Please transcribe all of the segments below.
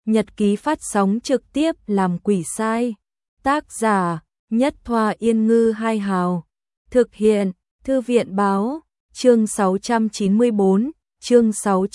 Nhật ký phát sóng trực tiếp làm quỷ sai. Tác giả Nhất Thoa Yên Ngư Hai Hào. Thực hiện Thư viện Báo. Chương 694, chương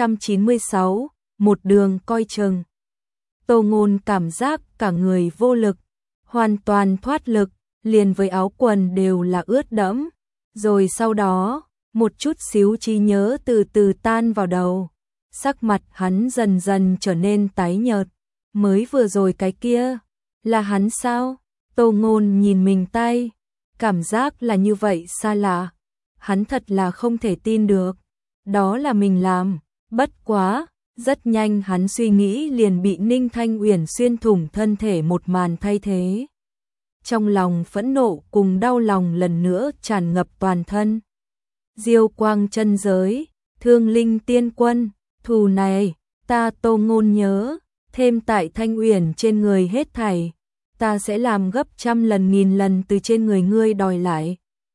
696, một đường coi chừng. Tô Ngôn cảm giác cả người vô lực, hoàn toàn thoát lực, liền với áo quần đều là ướt đẫm. Rồi sau đó, một chút xíu trí nhớ từ từ tan vào đầu. Sắc mặt hắn dần dần trở nên tái nhợt. Mới vừa rồi cái kia, là hắn sao? Tô Ngôn nhìn mình tay, cảm giác là như vậy xa lạ. Hắn thật là không thể tin được. Đó là mình làm, bất quá, rất nhanh hắn suy nghĩ liền bị Ninh Thanh Uyển xuyên thủng thân thể một màn thay thế. Trong lòng phẫn nộ cùng đau lòng lần nữa tràn ngập toàn thân. Diêu quang chân giới, Thương Linh Tiên Quân, thù này, ta Tô Ngôn nhớ, thêm tại Thanh Uyển trên người hết thảy, ta sẽ làm gấp trăm lần nghìn lần từ trên người ngươi đòi lại.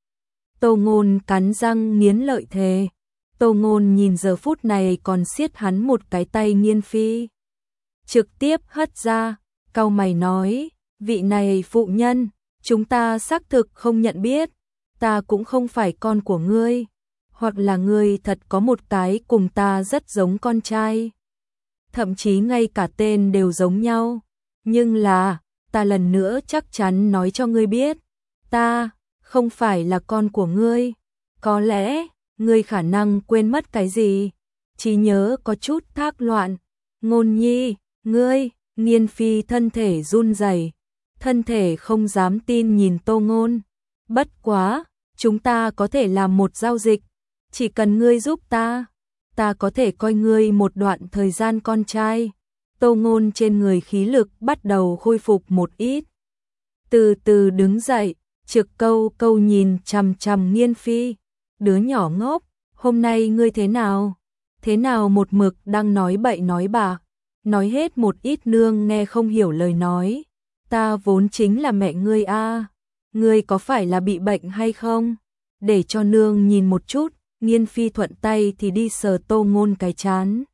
Tô Ngôn cắn răng nghiến lợi thề. Tô Ngôn nhìn giờ phút này còn siết hắn một cái tay Nghiên Phi. Trực tiếp hất ra, cau mày nói, vị này phụ nhân, chúng ta xác thực không nhận biết, ta cũng không phải con của ngươi, hoặc là ngươi thật có một cái cùng ta rất giống con trai. Thậm chí ngay cả tên đều giống nhau, nhưng là, ta lần nữa chắc chắn nói cho ngươi biết, ta không phải là con của ngươi. Có lẽ, ngươi khả năng quên mất cái gì, trí nhớ có chút thác loạn. Ngôn nhi, ngươi, Nghiên Phi thân thể run rẩy, thân thể không dám tin nhìn Tô Ngôn. Bất quá, chúng ta có thể làm một giao dịch, chỉ cần ngươi giúp ta có thể coi ngươi một đoạn thời gian con trai. Tô Ngôn trên người khí lực bắt đầu khôi phục một ít. Từ từ đứng dậy, trực câu nhìn chằm chằm Nghiên Phi. Đứa nhỏ ngốc, hôm nay ngươi thế nào? Thế nào một mực đang nói bậy nói bạ, nói hết một ít nương nghe không hiểu lời nói. Ta vốn chính là mẹ ngươi a, ngươi có phải là bị bệnh hay không? Để cho nương nhìn một chút. Nghiên Phi thuận tay thì đi sờ Tô Ngôn cái trán.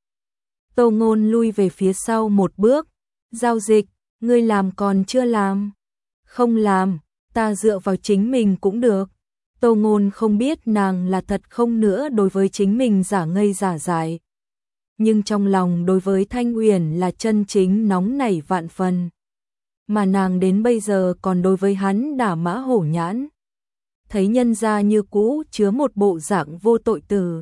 Tô Ngôn lui về phía sau một bước. Giao dịch, ngươi làm còn chưa làm? Không làm, ta dựa vào chính mình cũng được. Tô Ngôn không biết nàng là thật không nữa đối với chính mình giả ngây giả dại. Nhưng trong lòng đối với Thanh Uyển là chân chính nóng nảy vạn phần. Mà nàng đến bây giờ còn đối với hắn đả mã hổ nhãn. Thấy nhân gia như cũ chứa một bộ dạng vô tội tử.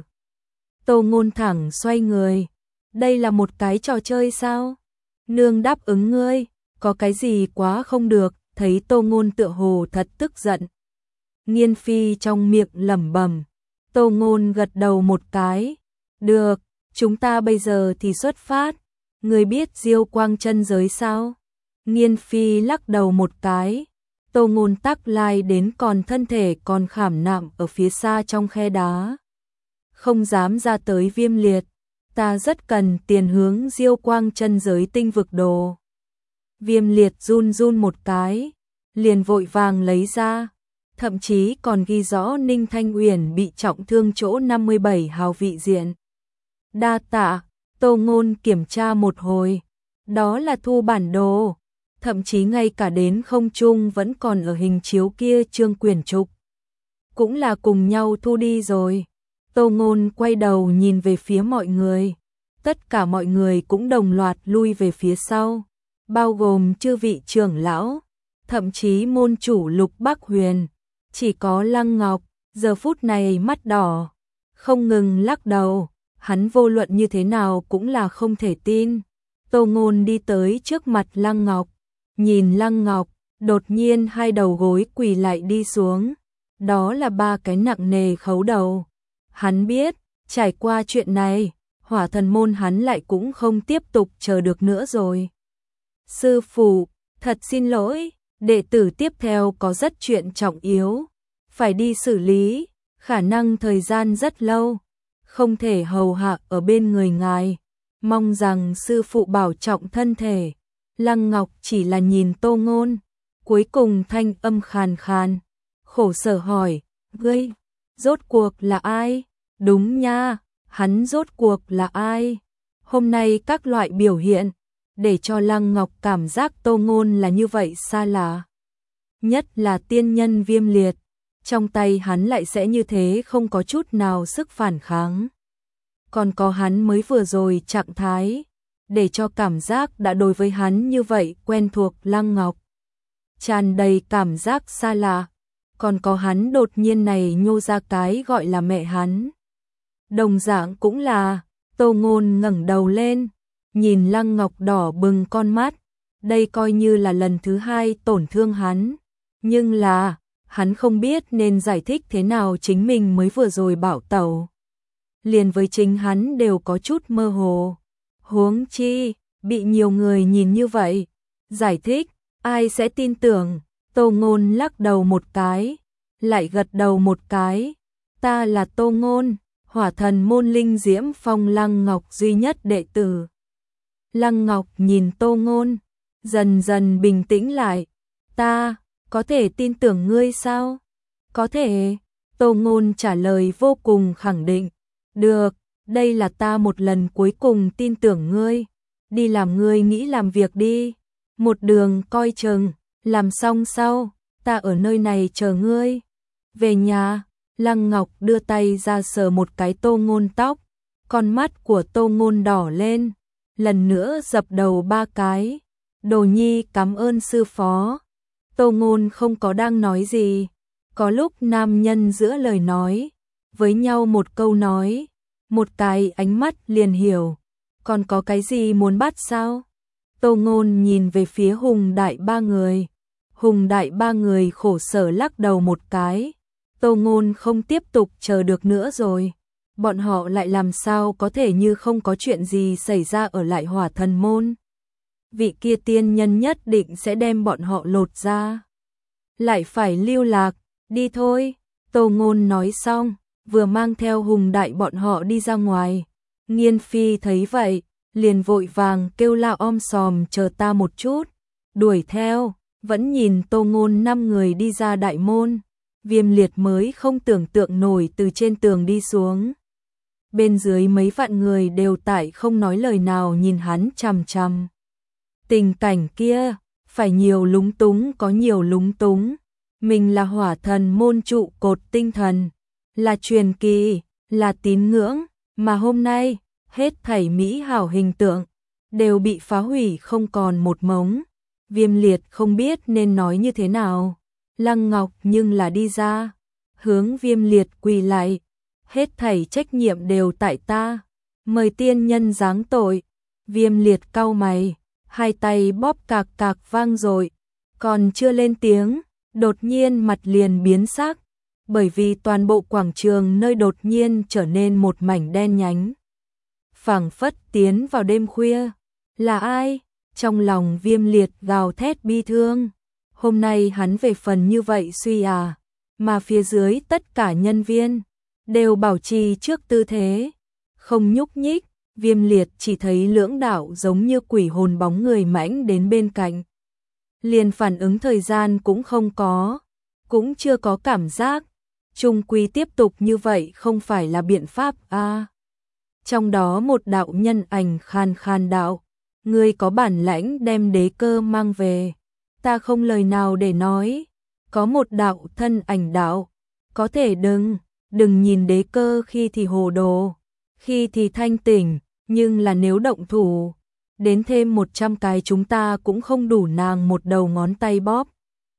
Tô Ngôn thẳng xoay người. Đây là một cái trò chơi sao? Nương đáp ứng ngươi, có cái gì quá không được? Thấy Tô Ngôn tựa hồ thật tức giận. Nghiên Phi trong miệng lẩm bẩm. Tô Ngôn gật đầu một cái. Được, chúng ta bây giờ thì xuất phát. Ngươi biết Diêu quang chân giới sao? Nghiên Phi lắc đầu một cái. Tô Ngôn tắc lai đến còn thân thể còn khảm nạm ở phía xa trong khe đá. Không dám ra tới Viêm Liệt. Ta rất cần tiền hướng Diêu quang chân giới tinh vực đồ. Viêm Liệt run run một cái, liền vội vàng lấy ra. Thậm chí còn ghi rõ Ninh Thanh Uyển bị trọng thương chỗ 57 hào vị diện. Đa tạ, Tô Ngôn kiểm tra một hồi. Đó là thu bản đồ. Thậm chí ngay cả đến không trung vẫn còn ở hình chiếu kia chương quyển trục. Cũng là cùng nhau thu đi rồi. Tô Ngôn quay đầu nhìn về phía mọi người. Tất cả mọi người cũng đồng loạt lui về phía sau. Bao gồm chư vị trưởng lão, thậm chí môn chủ Lục Bắc Huyền. Chỉ có Lăng Ngọc, giờ phút này mắt đỏ, không ngừng lắc đầu. Hắn vô luận như thế nào cũng là không thể tin. Tô Ngôn đi tới trước mặt Lăng Ngọc. Nhìn Lăng Ngọc, đột nhiên hai đầu gối quỳ lại đi xuống. Đó là ba cái nặng nề khấu đầu. Hắn biết, trải qua chuyện này, Hỏa Thần môn hắn lại cũng không tiếp tục chờ được nữa rồi. Sư phụ, thật xin lỗi, đệ tử tiếp theo có rất chuyện trọng yếu, phải đi xử lý, khả năng thời gian rất lâu, không thể hầu hạ ở bên người ngài. Mong rằng sư phụ bảo trọng thân thể. Lăng Ngọc chỉ là nhìn Tô Ngôn, cuối cùng thanh âm khàn khàn, khổ sở hỏi, ngươi, rốt cuộc là ai? Đúng nha, hắn rốt cuộc là ai? Hôm nay các loại biểu hiện, để cho Lăng Ngọc cảm giác Tô Ngôn là như vậy xa lạ. Nhất là tiên nhân Viêm Liệt, trong tay hắn lại sẽ như thế không có chút nào sức phản kháng. Còn có hắn mới vừa rồi trạng thái, để cho cảm giác đã đối với hắn như vậy quen thuộc Lăng Ngọc. Tràn đầy cảm giác xa lạ, còn có hắn đột nhiên này nhô ra cái gọi là mẹ hắn. Đồng dạng cũng là, Tô Ngôn ngẩng đầu lên, nhìn Lăng Ngọc đỏ bừng con mắt, đây coi như là lần thứ hai tổn thương hắn, nhưng là, hắn không biết nên giải thích thế nào chính mình mới vừa rồi bảo tẩu. Liền với chính hắn đều có chút mơ hồ, huống chi, bị nhiều người nhìn như vậy, giải thích, ai sẽ tin tưởng. Tô Ngôn lắc đầu một cái, lại gật đầu một cái, ta là Tô Ngôn, Hỏa Thần môn Linh Diễm Phong Lăng Ngọc duy nhất đệ tử. Lăng Ngọc nhìn Tô Ngôn, dần dần bình tĩnh lại, ta, có thể tin tưởng ngươi sao? Có thể, Tô Ngôn trả lời vô cùng khẳng định, được, đây là ta một lần cuối cùng tin tưởng ngươi, đi làm ngươi nghĩ làm việc đi, một đường coi chừng, làm xong sau, ta ở nơi này chờ ngươi. Về nhà, Lăng Ngọc đưa tay ra sờ một cái Tô Ngôn tóc, con mắt của Tô Ngôn đỏ lên, lần nữa dập đầu 3 cái, Đồ nhi cảm ơn sư phó. Tô Ngôn không có đang nói gì, có lúc nam nhân giữa lời nói, với nhau một câu nói, một cái ánh mắt liền hiểu, còn có cái gì muốn bắt sao? Tô Ngôn nhìn về phía Hùng Đại ba người, Hùng Đại ba người khổ sở lắc đầu một cái, Tô Ngôn không tiếp tục chờ được nữa rồi, bọn họ lại làm sao có thể như không có chuyện gì xảy ra ở lại Hỏa Thần môn. Vị kia tiên nhân nhất định sẽ đem bọn họ lột ra. Lại phải lưu lạc, đi thôi. Tô Ngôn nói xong, vừa mang theo Hùng Đại bọn họ đi ra ngoài. Nghiên Phi thấy vậy, liền vội vàng kêu la om sòm chờ ta một chút. Đuổi theo, vẫn nhìn Tô Ngôn 5 người đi ra đại môn. Viêm Liệt mới không tưởng tượng nổi từ trên tường đi xuống. Bên dưới mấy vạn người đều tại không nói lời nào nhìn hắn chằm chằm. Tình cảnh kia, phải nhiều lúng túng có nhiều lúng túng. Mình là Hỏa Thần môn trụ cột tinh thần, là truyền kỳ, là tín ngưỡng, mà hôm nay, hết thảy mỹ hảo hình tượng, đều bị phá hủy không còn một mống. Viêm Liệt không biết nên nói như thế nào. Lăng Ngọc nhưng là đi ra, hướng Viêm Liệt quỳ lại, hết thảy trách nhiệm đều tại ta, mời tiên nhân giáng tội. Viêm Liệt cau mày, hai tay bóp cạc cạc vang dội, còn chưa lên tiếng, đột nhiên mặt liền biến sắc, bởi vì toàn bộ quảng trường nơi đột nhiên trở nên một mảnh đen nhánh. Phảng phất tiến vào đêm khuya, là ai? Trong lòng Viêm Liệt gào thét bi thương. Hôm nay hắn về phần như vậy suy à, mà phía dưới tất cả nhân viên đều bảo trì trước tư thế, không nhúc nhích. Viêm Liệt chỉ thấy lưỡng đạo giống như quỷ hồn bóng người mãnh đến bên cạnh. Liền phản ứng thời gian cũng không có, cũng chưa có cảm giác, chung quy tiếp tục như vậy không phải là biện pháp a. Trong đó một đạo nhân ảnh khan khan đạo, ngươi có bản lãnh đem đế cơ mang về, ta không lời nào để nói. Có một đạo thân ảnh đạo, có thể đừng nhìn đế cơ khi thì hồ đồ, khi thì thanh tỉnh, nhưng là nếu động thủ, đến thêm 100 cái chúng ta cũng không đủ nàng một đầu ngón tay bóp.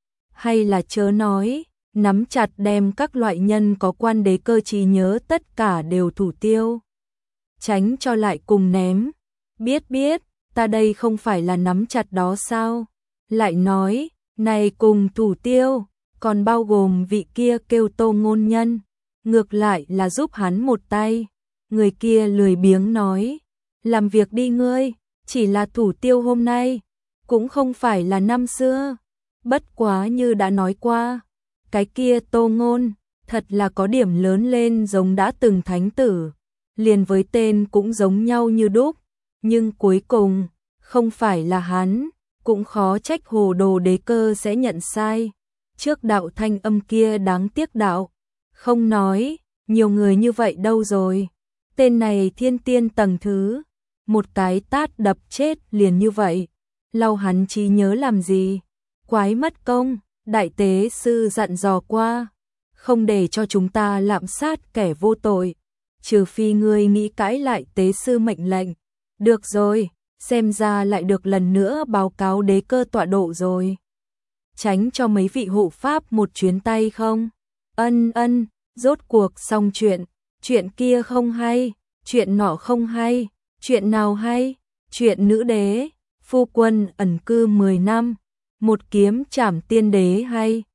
Hay là chớ nói, nắm chặt đem các loại nhân có quan đế cơ trí nhớ tất cả đều thủ tiêu. Tránh cho lại cùng ném. Biết, ta đây không phải là nắm chặt đó sao? Lại nói, này cùng thủ tiêu, còn bao gồm vị kia kêu Tô Ngôn nhân, ngược lại là giúp hắn một tay. Người kia lười biếng nói, làm việc đi ngươi, chỉ là thủ tiêu hôm nay, cũng không phải là năm xưa. Bất quá như đã nói qua, cái kia Tô Ngôn, thật là có điểm lớn lên giống đã từng thánh tử, liền với tên cũng giống nhau như đúc, nhưng cuối cùng, không phải là hắn, cũng khó trách hồ đồ đế cơ sẽ nhận sai. Trước đạo thanh âm kia đáng tiếc đạo, không nói, nhiều người như vậy đâu rồi. Tên này thiên tiên tầng thứ một cái tát đập chết liền như vậy, lau hắn trí nhớ làm gì? Quái mất công, đại tế sư dặn dò qua, không để cho chúng ta lạm sát kẻ vô tội, trừ phi ngươi nghĩ cãi lại tế sư mệnh lệnh. Được rồi, xem ra lại được lần nữa báo cáo đế cơ tọa độ rồi. Tránh cho mấy vị hộ pháp một chuyến tay không? Ân, rốt cuộc xong chuyện kia không hay, chuyện nọ không hay, chuyện nào hay? Chuyện nữ đế, phu quân ẩn cư 10 năm, một kiếm trảm tiên đế hay?